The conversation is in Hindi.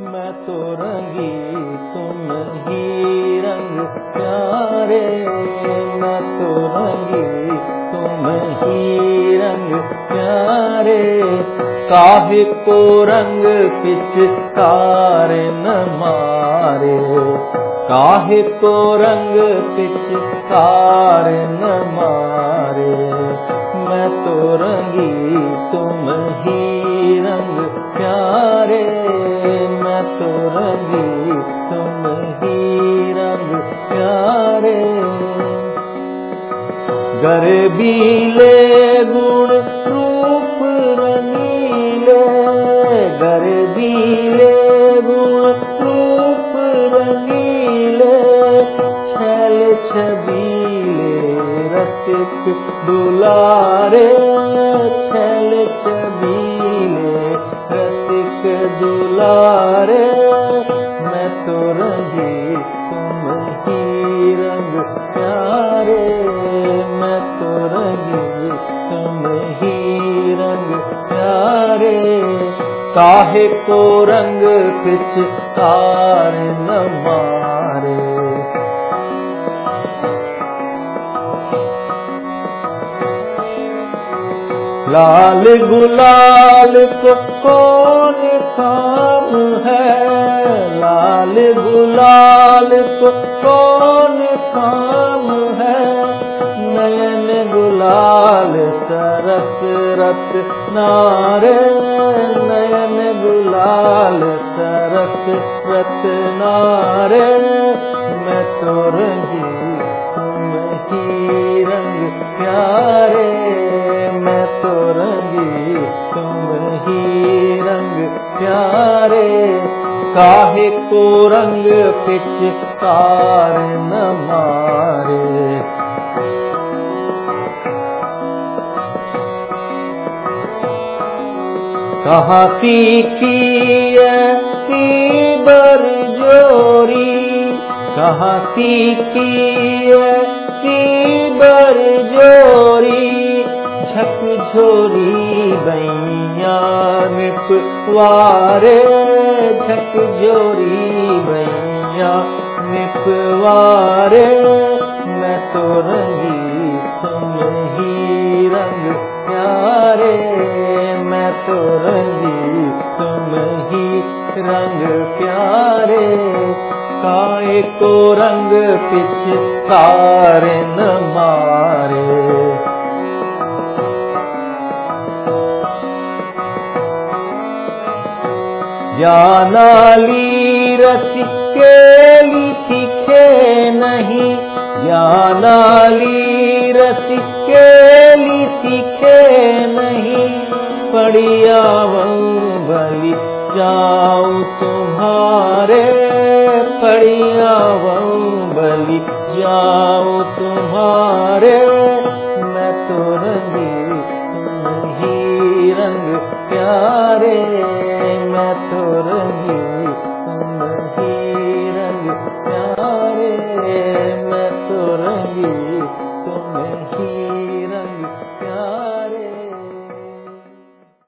मैं तो रंगी तुम ही रंग प्यारे, मैं तो रंगी तुम ही रंग प्यारे। काहे को रंग पिचकार न मारे, काहे को रंग पिचकार न मारे। मैं तो रंगी तुम ही रंग प्यारे, मैं तो रंगी तुम ही रंग प्यारे। गर्बीले गुण रूप रंगीले, गर्बीले गुण रूप रंगीले। छैल छबीले रसिक दुलारे, छैल छबीले रसिक दुलारे। मैं तो रंगी तुम ही रंग प्यारे, मैं तो रंगी तुम ही रंग प्यारे। काहे को रंग पिचकार न मारे। लाल गुलाल को कौन काम है, लाल गुलाल को कौन काम है। नयन गुलाल तरस रत नारे, नयन गुलाल तरस रत नारे। मैं तो रंगी तुम ही रंग प्यारे, मैं तो रंगी तुम ही रंग प्यारे। काहे को रंग पिचकार न मारे। कहाँ सीखी ऐसी बरजोरी, कहाँ सीखी ऐसी बरजोरी। झकझोरी बैया निपवारे, झकझोरी बैया निपवारे। मैं तो रंगी तुम ही रंग प्यारे, मैं तो रंगी तुम ही रंग प्यारे। काहे को रंग पिचकार न मारे। ज्ञानाली रसी केली सीखे नहीं, ज्ञानाली रसी केली सीखे नहीं। पड़िया बलि जाऊं तुम्हारे, पड़िया बलि जाऊं तुम्हारे। मैं तो रंगी तुम ही रंग प्यारे, मैं तो रंगी